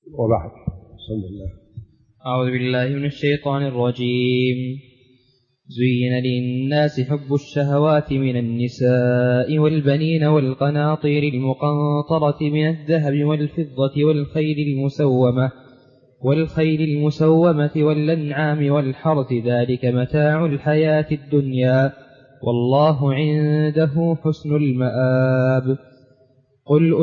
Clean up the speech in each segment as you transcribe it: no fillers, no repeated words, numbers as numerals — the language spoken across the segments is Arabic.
وبعد. بسم الله. أعوذ بالله من الشيطان الرجيم. زين للناس حب الشهوات من النساء والبنين والقناطير المقنطرة من الذهب والفضة والخيل المسومة والأنعام والحرث، ذلك متاع الحياة الدنيا، والله عنده حسن المآب. قل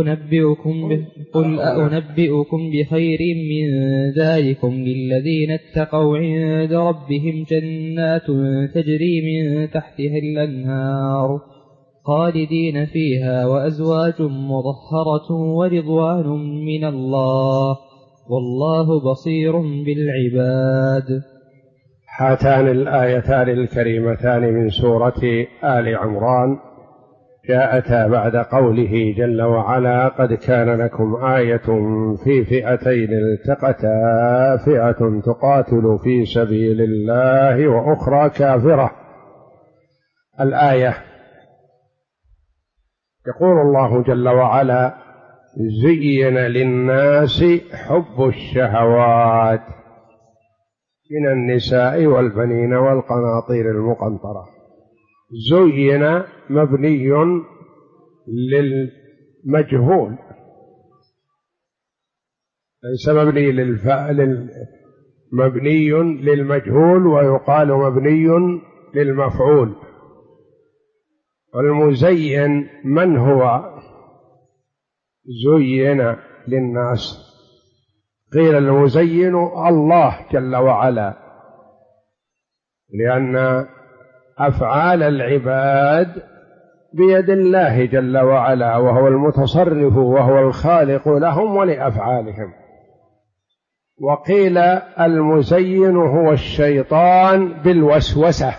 أنبئكم بخير من ذلكم للذين اتقوا عند ربهم جنات تجري من تحتها الأنهار خالدين فيها وأزواج مطهرة ورضوان من الله والله بصير بالعباد. هاتان الآيتان الكريمتان من سورة آل عمران جاءتا بعد قوله جل وعلا: قد كان لكم آية في فئتين التقتا، فئة تقاتل في سبيل الله وأخرى كافرة. الآية يقول الله جل وعلا: زين للناس حب الشهوات من النساء والبنين والقناطير المقنطرة. زين مبني للمجهول، ليس مبني مبني للمجهول، ويقال مبني للمفعول. والمزين من هو؟ زين للناس، قيل المزين الله جل وعلا، لأن أفعال العباد بيد الله جل وعلا، وهو المتصرف وهو الخالق لهم ولأفعالهم. وقيل المزين هو الشيطان بالوسوسة،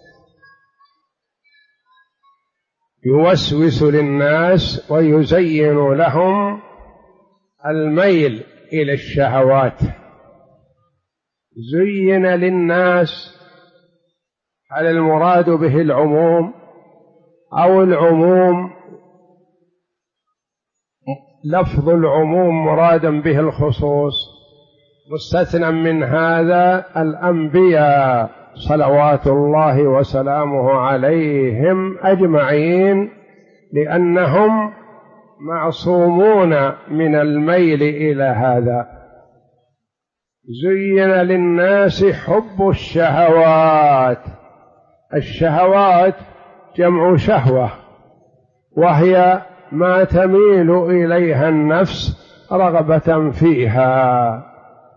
يوسوس للناس ويزين لهم الميل إلى الشهوات. زين للناس، هل المراد به العموم أو العموم لفظ العموم مرادا به الخصوص؟ مستثنى من هذا الأنبياء صلوات الله وسلامه عليهم أجمعين، لأنهم معصومون من الميل إلى هذا. زين للناس حب الشهوات. الشهوات جمع شهوة، وهي ما تميل إليها النفس رغبة فيها.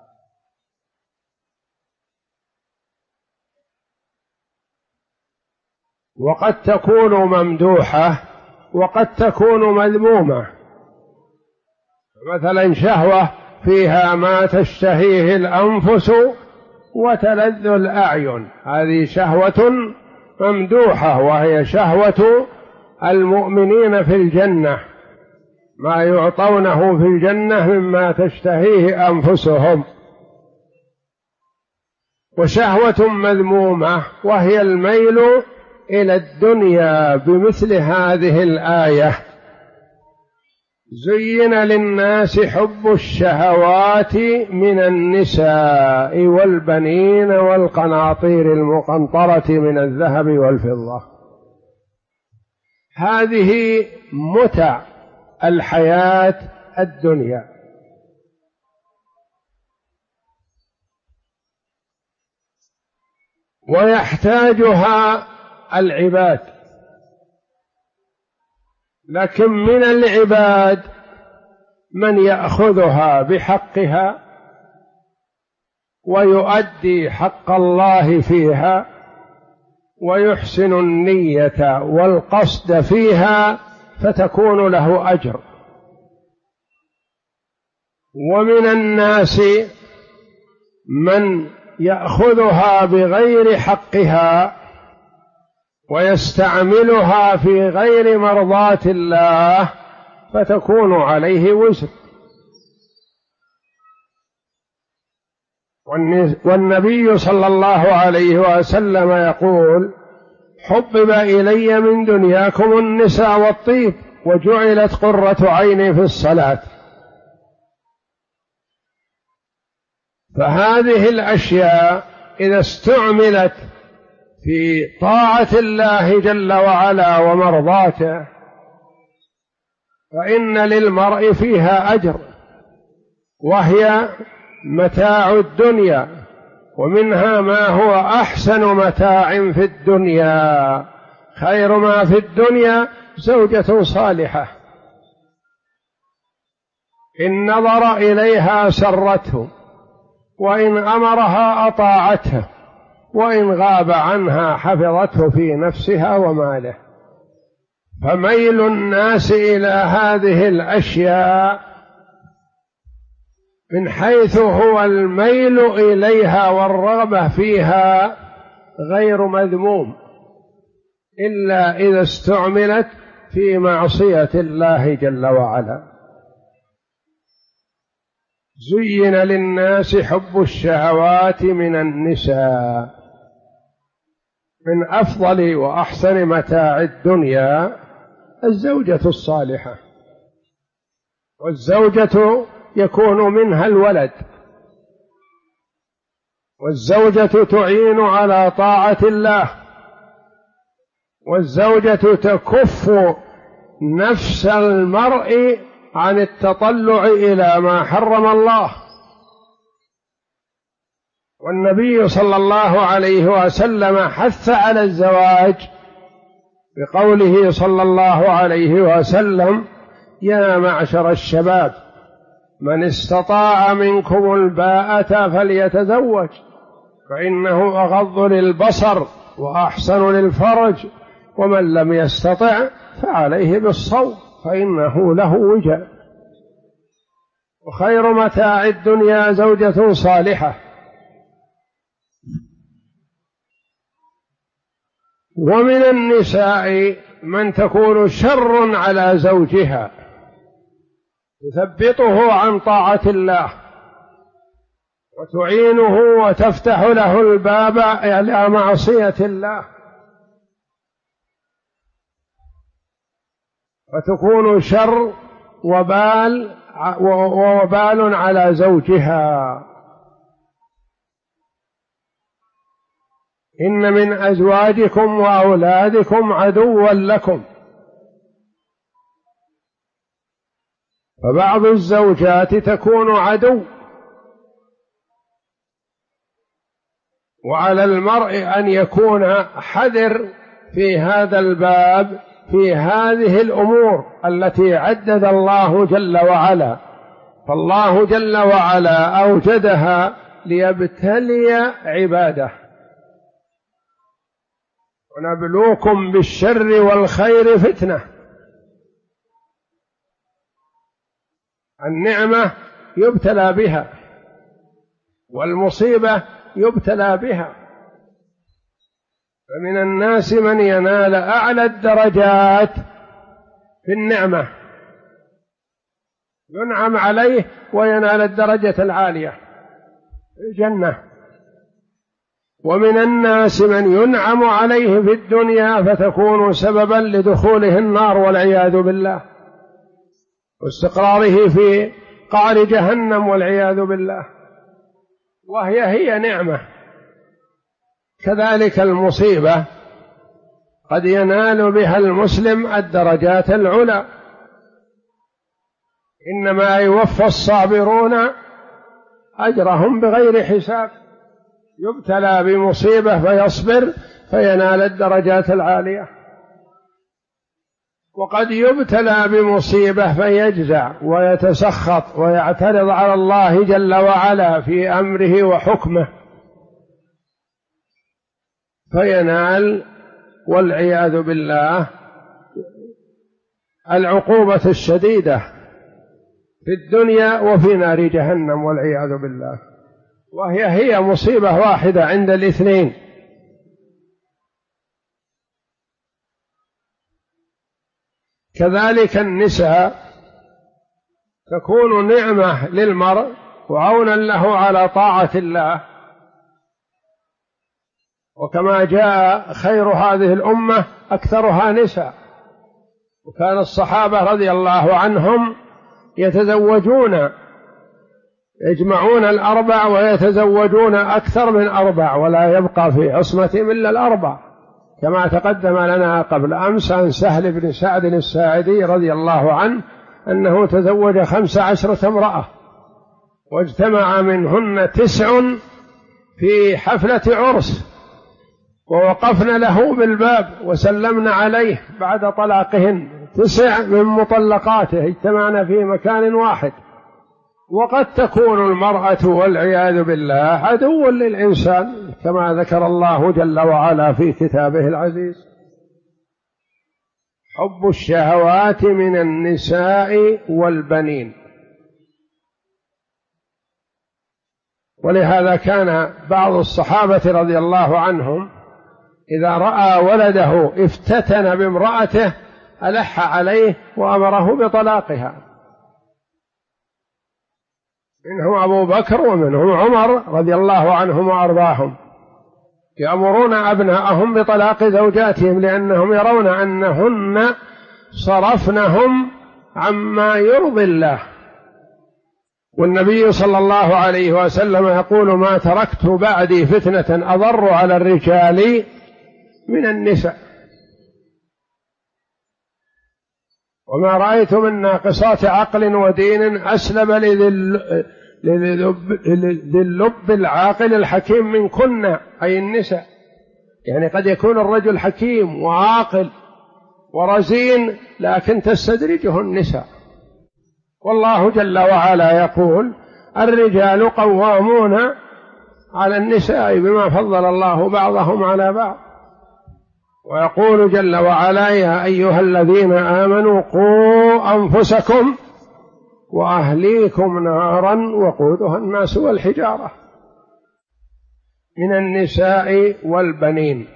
وقد تكون ممدوحة وقد تكون مذمومة. مثلا شهوة فيها ما تشتهيه الأنفس وتلذ الأعين، هذه شهوة ممدوحة، وهي شهوة المؤمنين في الجنة، ما يعطونه في الجنة مما تشتهيه أنفسهم. وشهوة مذمومة وهي الميل إلى الدنيا بمثل هذه الآية: زين للناس حب الشهوات من النساء والبنين والقناطير المقنطرة من الذهب والفضة. هذه متع الحياة الدنيا، ويحتاجها العباد، لكن من العباد من يأخذها بحقها ويؤدي حق الله فيها ويحسن النية والقصد فيها فتكون له أجر، ومن الناس من يأخذها بغير حقها ويستعملها في غير مرضاة الله فتكون عليه وزر. والنبي صلى الله عليه وسلم يقول: حبب إلي من دنياكم النساء والطيب وجعلت قرة عيني في الصلاة. فهذه الأشياء إذا استعملت في طاعة الله جل وعلا ومرضاته فإن للمرء فيها أجر، وهي متاع الدنيا، ومنها ما هو أحسن متاع في الدنيا. خير ما في الدنيا زوجة صالحة إن نظر إليها سرته، وإن أمرها أطاعته، وإن غاب عنها حفظته في نفسها وماله. فميل الناس إلى هذه الأشياء من حيث هو الميل إليها والرغبة فيها غير مذموم، إلا إذا استعملت في معصية الله جل وعلا. زين للناس حب الشهوات من النساء، من أفضل وأحسن متاع الدنيا الزوجة الصالحة، والزوجة يكون منها الولد، والزوجة تعين على طاعة الله، والزوجة تكف نفس المرء عن التطلع إلى ما حرم الله. والنبي صلى الله عليه وسلم حث على الزواج بقوله صلى الله عليه وسلم: يا معشر الشباب من استطاع منكم الباءة فليتزوج فإنه أغض للبصر وأحسن للفرج، ومن لم يستطع فعليه بالصوم فإنه له وجاء. وخير متاع الدنيا زوجة صالحة. ومن النساء من تكون شر على زوجها تثبطه عن طاعة الله وتعينه وتفتح له الباب إلى معصية الله، فتكون شر وبال على زوجها. إن من أزواجكم وأولادكم عدوا لكم. فبعض الزوجات تكون عدو، وعلى المرء أن يكون حذر في هذا الباب في هذه الأمور التي عدد الله جل وعلا. فالله جل وعلا أوجدها ليبتلي عباده. ونبلوكم بالشر والخير فتنة. النعمة يبتلى بها، والمصيبة يبتلى بها. فمن الناس من ينال أعلى الدرجات في النعمة، ينعم عليه وينال الدرجة العالية في الجنة. ومن الناس من ينعم عليه في الدنيا فتكون سببا لدخوله النار والعياذ بالله، واستقراره في قعر جهنم والعياذ بالله، وهي نعمة. كذلك المصيبة قد ينال بها المسلم الدرجات العلى. إنما يوفى الصابرون أجرهم بغير حساب. يبتلى بمصيبة فيصبر فينال الدرجات العالية، وقد يبتلى بمصيبة فيجزع ويتسخط ويعترض على الله جل وعلا في أمره وحكمه فينال والعياذ بالله العقوبة الشديدة في الدنيا وفي نار جهنم والعياذ بالله. وهي مصيبة واحدة عند الاثنين. كذلك النساء تكون نعمة للمرء وعونا له على طاعة الله. وكما جاء خير هذه الأمة أكثرها نساء، وكان الصحابة رضي الله عنهم يتزوجون يجمعون الأربع ويتزوجون أكثر من أربع، ولا يبقى في عصمتهم إلا الأربع، كما تقدم لنا قبل أمس عن سهل بن سعد الساعدي رضي الله عنه أنه تزوج 15 امرأة، واجتمع منهن 9 في حفلة عرس، ووقفنا له بالباب وسلمنا عليه بعد طلاقهن، 9 من مطلقاته اجتمعنا في مكان واحد. وقد تكون المرأة والعياذ بالله عدو للإنسان كما ذكر الله جل وعلا في كتابه العزيز: حب الشهوات من النساء والبنين. ولهذا كان بعض الصحابة رضي الله عنهم إذا رأى ولده افتتن بامرأته ألح عليه وأمره بطلاقها، منهم أبو بكر ومنهم عمر رضي الله عنهم وأرضاهم، يأمرون أبناءهم بطلاق زوجاتهم لأنهم يرون أنهن صرفنهم عما يرضي الله. والنبي صلى الله عليه وسلم يقول: ما تركت بعدي فتنة أضر على الرجال من النساء، وما رأيت من ناقصات عقل ودين أسلب لذي اللب العاقل الحكيم منكن، أي النساء. يعني قد يكون الرجل حكيم وعاقل ورزين لكن تستدرجه النساء. والله جل وعلا يقول: الرجال قوامون على النساء بما فضل الله بعضهم على بعض. ويقول جل وعلا: يا أيها الذين آمنوا قوا أنفسكم وأهليكم نارا وقودها الناس والحجارة. من النساء والبنين.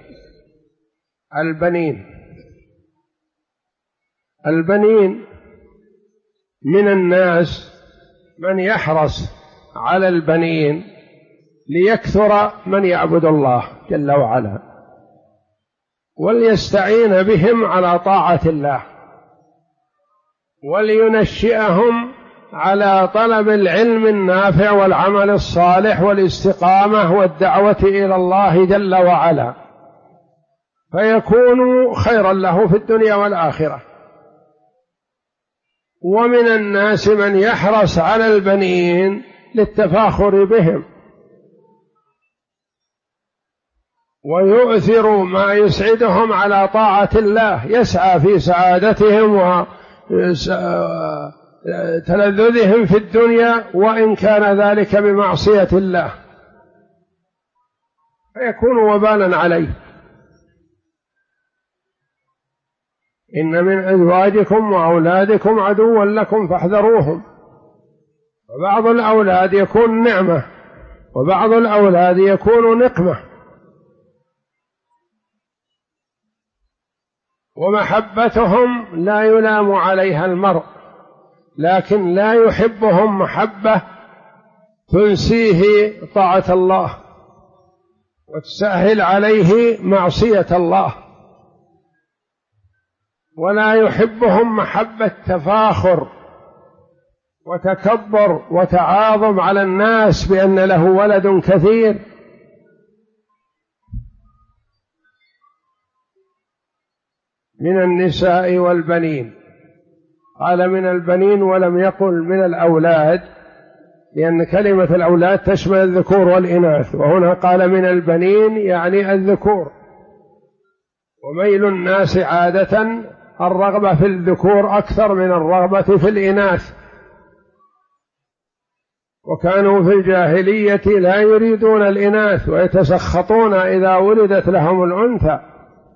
البنين من الناس من يحرص على البنين ليكثر من يعبد الله جل وعلا، وليستعين بهم على طاعة الله، ولينشئهم على طلب العلم النافع والعمل الصالح والاستقامة والدعوة إلى الله جل وعلا، فيكون خيرا له في الدنيا والآخرة. ومن الناس من يحرص على البنين للتفاخر بهم، ويؤثر ما يسعدهم على طاعة الله، يسعى في سعادتهم وتلذذهم في الدنيا وإن كان ذلك بمعصية الله، فيكون وبالا عليه. إن من أزواجكم وأولادكم عدوا لكم فاحذروهم. وبعض الأولاد يكون نعمة وبعض الأولاد يكون نقمة. ومحبتهم لا يلام عليها المرء، لكن لا يحبهم محبة تنسيه طاعة الله وتسهل عليه معصية الله، ولا يحبهم محبة تفاخر وتكبر وتعاظم على الناس بأن له ولد كثير. من النساء والبنين. قال من البنين ولم يقل من الأولاد، لأن كلمة الأولاد تشمل الذكور والإناث، وهنا قال من البنين يعني الذكور. وميل الناس عادة الرغبة في الذكور أكثر من الرغبة في الإناث، وكانوا في الجاهلية لا يريدون الإناث ويتسخطون إذا ولدت لهم الأنثى.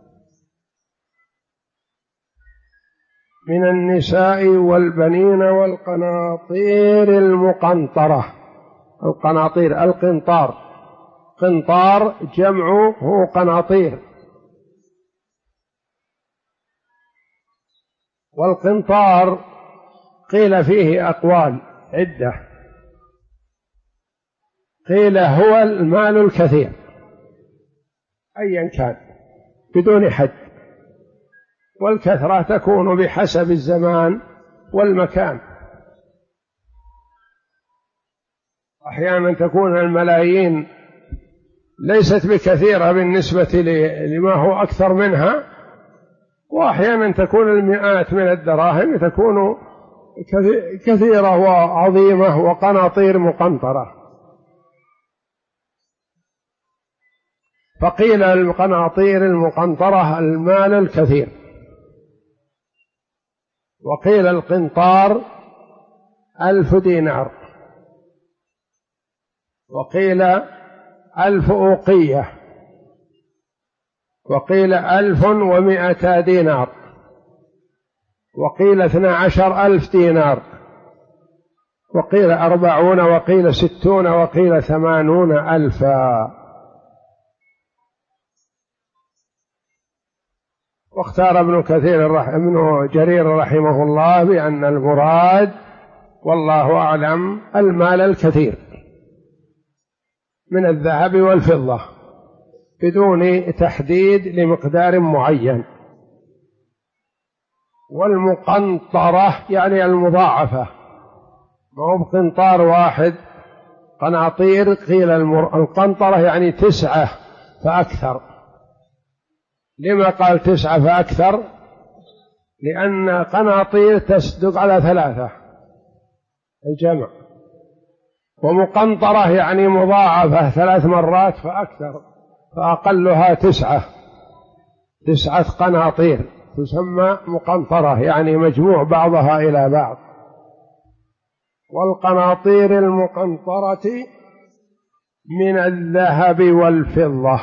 من النساء والبنين والقناطير المقنطرة. القناطير القنطار، قنطار جمعه قناطير. والقنطار قيل فيه أقوال عدة، قيل هو المال الكثير أيا كان بدون حد، والكثرة تكون بحسب الزمان والمكان. أحيانا تكون الملايين ليست بكثيرة بالنسبة لما هو أكثر منها، وأحيانا تكون المئات من الدراهم تكون كثيرة وعظيمة وقناطير مقنطرة. فقيل القناطير المقنطرة المال الكثير، وقيل القنطار 1000 دينار، وقيل 1000 أوقية، وقيل 1200 دينار، وقيل 12,000 دينار، وقيل 40، وقيل 60، وقيل 80,000. واختار ابن جرير رحمه الله بأن المراد والله أعلم المال الكثير من الذهب والفضة بدون تحديد لمقدار معين. والمقنطرة يعني المضاعفة، ما هو بقنطار واحد، قناطير. قيل القنطرة يعني 9 فأكثر. لما قال 9 فأكثر؟ لأن قناطير تصدق على 3 الجمع، ومقنطرة يعني مضاعفة 3 مرات فأكثر، فأقلها 9 قناطير تسمى مقنطرة، يعني مجموع بعضها إلى بعض. والقناطير المقنطرة من الذهب والفضة.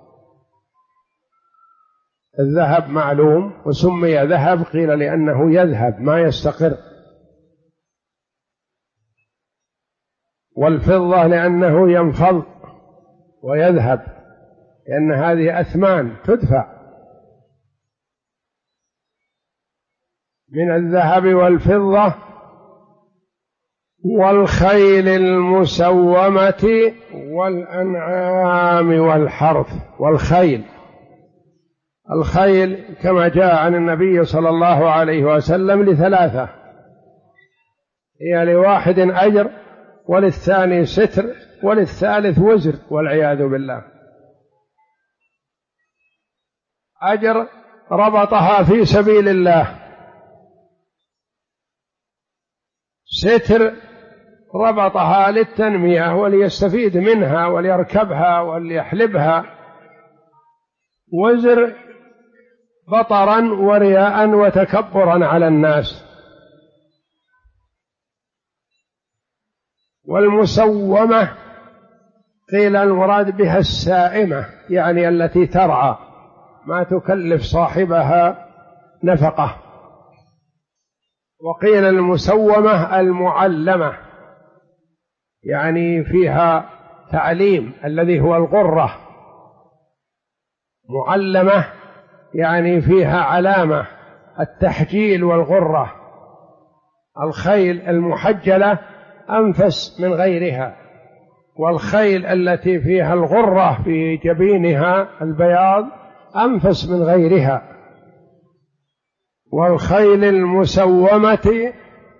الذهب معلوم وسمي ذهب، قيل لأنه يذهب ما يستقر، والفضة لأنه ينفض ويذهب، لأن هذه أثمان تدفع. من الذهب والفضة والخيل المسومة والأنعام والحرث. الخيل كما جاء عن النبي صلى الله عليه وسلم ل3، هي لواحد أجر، وللثاني ستر، وللثالث وزر والعياذ بالله. أجر ربطها في سبيل الله، ستر ربطها للتنمية وليستفيد منها وليركبها وليحلبها، وزر بطرا ورياء وتكبرا على الناس. والمسومة قيل المراد بها السائمة، يعني التي ترعى، ما تكلف صاحبها نفقة. وقيل المسومة المعلمة، يعني فيها تعليم الذي هو الغرة. معلمة يعني فيها علامة التحجيل والغرة. الخيل المحجلة أنفس من غيرها، والخيل التي فيها الغرة في جبينها البياض أنفس من غيرها. والخيل المسومة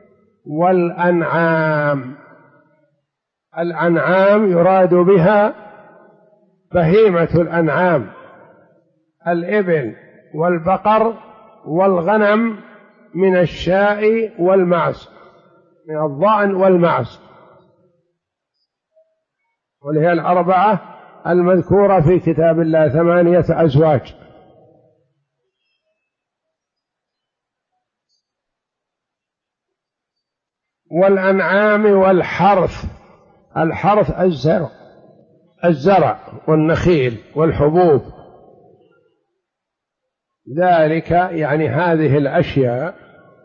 والأنعام. الأنعام يراد بها بهيمة الأنعام، الإبل والبقر والغنم، من الشاء والمعز، من الضأن والمعز، وهي الأربعة المذكورة في كتاب الله 8 أزواج. والأنعام والحرث. الحرث الزرع والنخيل والحبوب، ذلك يعني هذه الأشياء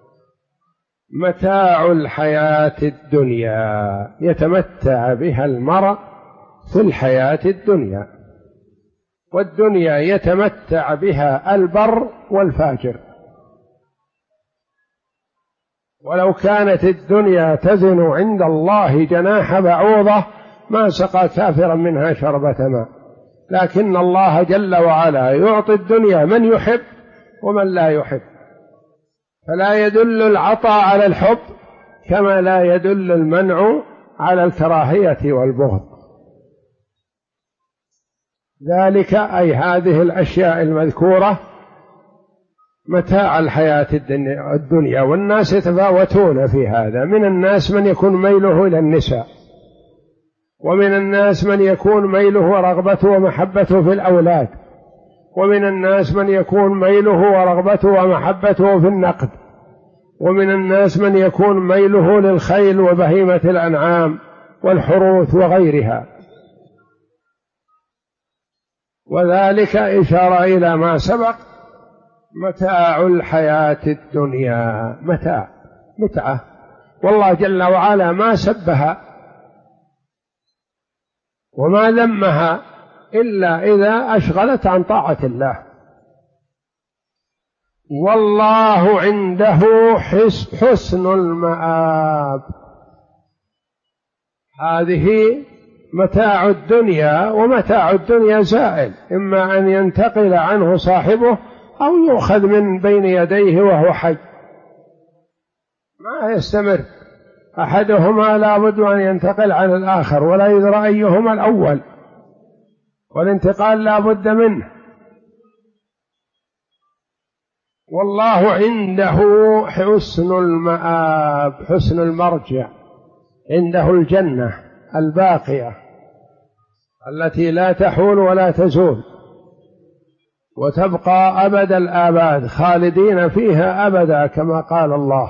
متاع الحياة الدنيا، يتمتع بها المرء في الحياة الدنيا، والدنيا يتمتع بها البر والفاجر. ولو كانت الدنيا تزن عند الله جناح بعوضة ما سقى كافرا منها شربة ماء، لكن الله جل وعلا يعطي الدنيا من يحب ومن لا يحب، فلا يدل العطاء على الحب كما لا يدل المنع على الكراهية والبغض. ذلك أي هذه الأشياء المذكورة متاع الحياة الدنيا، والناس يتفاوتون في هذا. من الناس من يكون ميله إلى النساء، ومن الناس من يكون ميله ورغبته ومحبته في الأولاد، ومن الناس من يكون ميله ورغبته ومحبته في النقد، ومن الناس من يكون ميله للخيل وبهيمة الأنعام والحروث وغيرها. وذلك إشارة إلى ما سبق، متاع الحياة الدنيا، متعة. والله جل وعلا ما سبها وما ذمها إلا إذا أشغلت عن طاعة الله. والله عنده حسن المآب. هذه متاع الدنيا، ومتاع الدنيا زائل، إما أن ينتقل عنه صاحبه أو يؤخذ من بين يديه وهو حي، ما يستمر. أحدهما لا بد أن ينتقل عن الآخر، ولا يدرى أيهما الأول، والانتقال لا بد منه. والله عنده حسن المآب، حسن المرجع، عنده الجنة الباقية التي لا تحول ولا تزول، وتبقى أبد الآباد، خالدين فيها أبدا كما قال الله.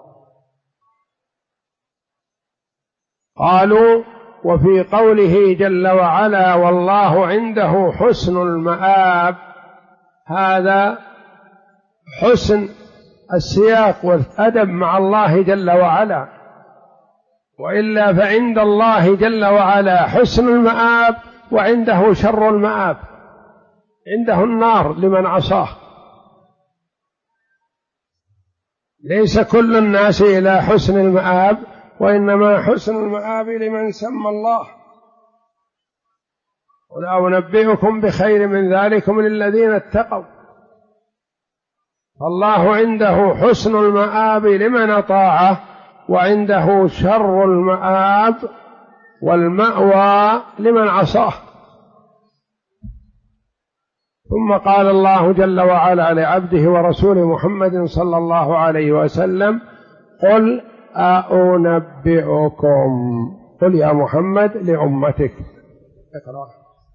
قالوا وفي قوله جل وعلا والله عنده حسن المآب، هذا حسن السياق والأدب مع الله جل وعلا، وإلا فعند الله جل وعلا حسن المآب وعنده شر المآب، عنده النار لمن عصاه. ليس كل الناس إلى حسن المآب، وإنما حسن المآب لمن سمى الله. قل أنبئكم بخير من ذلكم للذين اتقوا. فالله عنده حسن المآب لمن أطاعه، وعنده شر المآب والمأوى لمن عصاه. ثم قال الله جل وعلا لعبده ورسوله محمد صلى الله عليه وسلم قل أنبئكم، قل يا محمد لأمتك. اقرأ.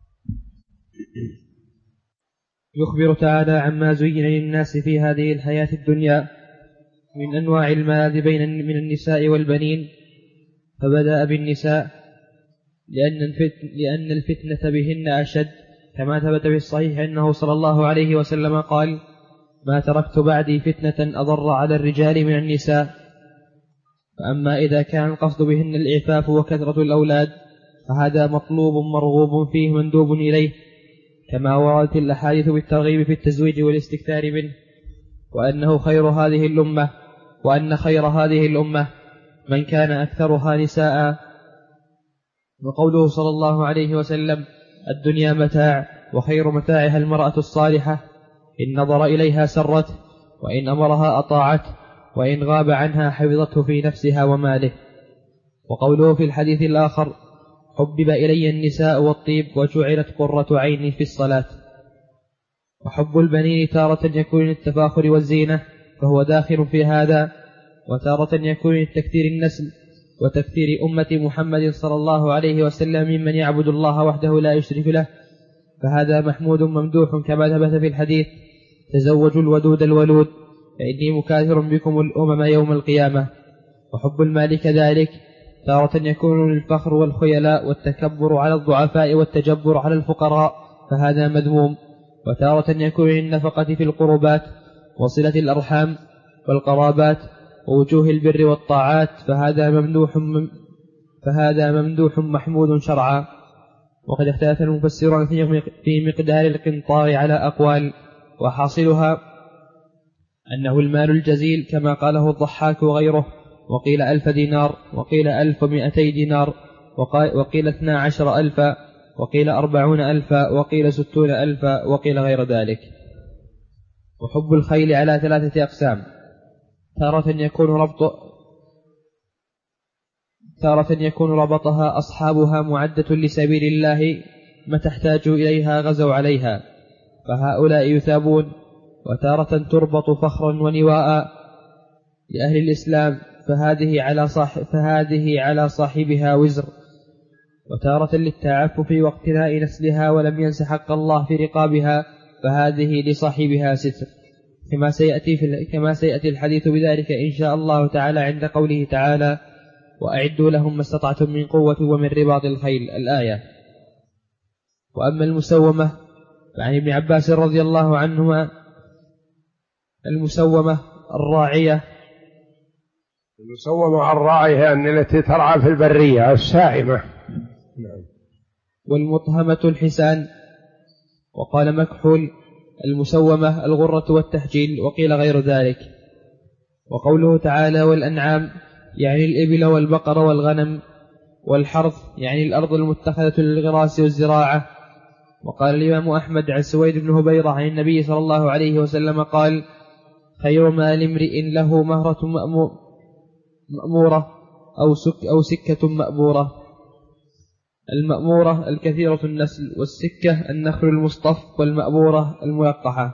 يخبر تعالى عما زين للناس في هذه الحياة الدنيا من أنواع الملاذ من النساء والبنين، فبدأ بالنساء لأن الفتنة بهن أشد، كما ثبت في الصحيح أنه صلى الله عليه وسلم قال ما تركت بعدي فتنة أضر على الرجال من النساء. فأما إذا كان القصد بهن الإعفاف وكثرة الأولاد فهذا مطلوب مرغوب فيه مندوب إليه، كما وردت الأحاديث بالترغيب في التزويج والاستكثار منه، وأن خير هذه الأمة من كان أكثرها نساء. وقوله صلى الله عليه وسلم الدنيا متاع وخير متاعها المرأة الصالحة، إن نظر إليها سرته، وإن أمرها أطاعته، وإن غاب عنها حفظته في نفسها وماله. وقوله في الحديث الآخر حبب إلي النساء والطيب وجعلت قرة عيني في الصلاة. وحب البنين تارة يكون للتفاخر والزينة فهو داخل في هذا، وتارة يكون لتكثير النسل وتكثير أمة محمد صلى الله عليه وسلم ممن يعبد الله وحده لا يشرك له، فهذا محمود ممدوح كما ثبت في الحديث تزوجوا الودود الولود فإني مكاثر بكم الأمم يوم القيامة. وحب المال كذلك تارة يكون للفخر والخيلاء والتكبر على الضعفاء والتجبر على الفقراء، فهذا مذموم. وتارة يكون للنفقة في القربات وصلة الأرحام والقرابات ووجوه البر والطاعات، فهذا ممدوح محمود شرعا. وقد اختلف المفسرون في مقدار القنطار على أقوال، وحاصلها أنه المال الجزيل كما قاله الضحاك وغيره، وقيل 1000 دينار، وقيل 1200 دينار، وقيل 12,000، وقيل 40,000، وقيل 60,000، وقيل غير ذلك. وحب الخيل على 3 أقسام، تارة تارة يكون ربطها أصحابها معدة لسبيل الله متى احتاجوا إليها غزوا عليها فهؤلاء يثابون، وتارة تربط فخرا ونواء لأهل الإسلام فهذه على صاحبها وزر، وتارة للتعفف واقتناء نسلها ولم ينس حق الله في رقابها فهذه لصاحبها ستر، كما سيأتي الحديث بذلك إن شاء الله تعالى عند قوله تعالى وأعدوا لهم ما استطعتم من قوة ومن رباط الخيل الآية. وأما المسومة فعن ابن عباس رضي الله عنهما المسومة الراعية. المسومة الراعية أن التي ترعى في البرية السائمة. والمطهمة الحسان. وقال مكحول المسومة الغرة والتحجيل، وقيل غير ذلك. وقوله تعالى والأنعام يعني الإبل والبقر والغنم، والحرث يعني الأرض المتخذة للغراس والزراعة. وقال الإمام أحمد عن سويد بن هبيرة عن النبي صلى الله عليه وسلم قال خير مال امرئ له مهرة مأمورة أو سكة مأبورة. المأمورة الكثيرة النسل، والسكة النخل المصطف، والمأبورة الملقحة.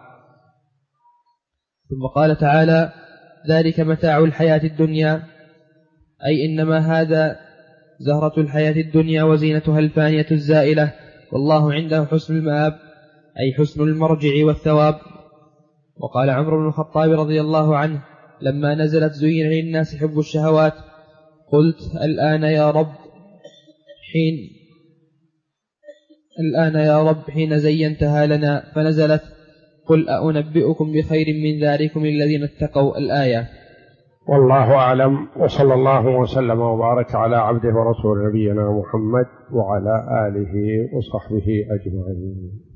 ثم قال تعالى ذلك متاع الحياة الدنيا، أي إنما هذا زهرة الحياة الدنيا وزينتها الفانية الزائلة، والله عنده حسن المآب أي حسن المرجع والثواب. وقال عمرو بن الخطاب رضي الله عنه لما نزلت زين للناس حب الشهوات قلت الآن يا رب حين زينتها لنا، فنزلت قل أنبئكم بخير من ذلكم الذين اتقوا الآية. والله أعلم، وصلى الله وسلم وبارك على عبده ورسول نبينا محمد وعلى آله وصحبه أجمعين.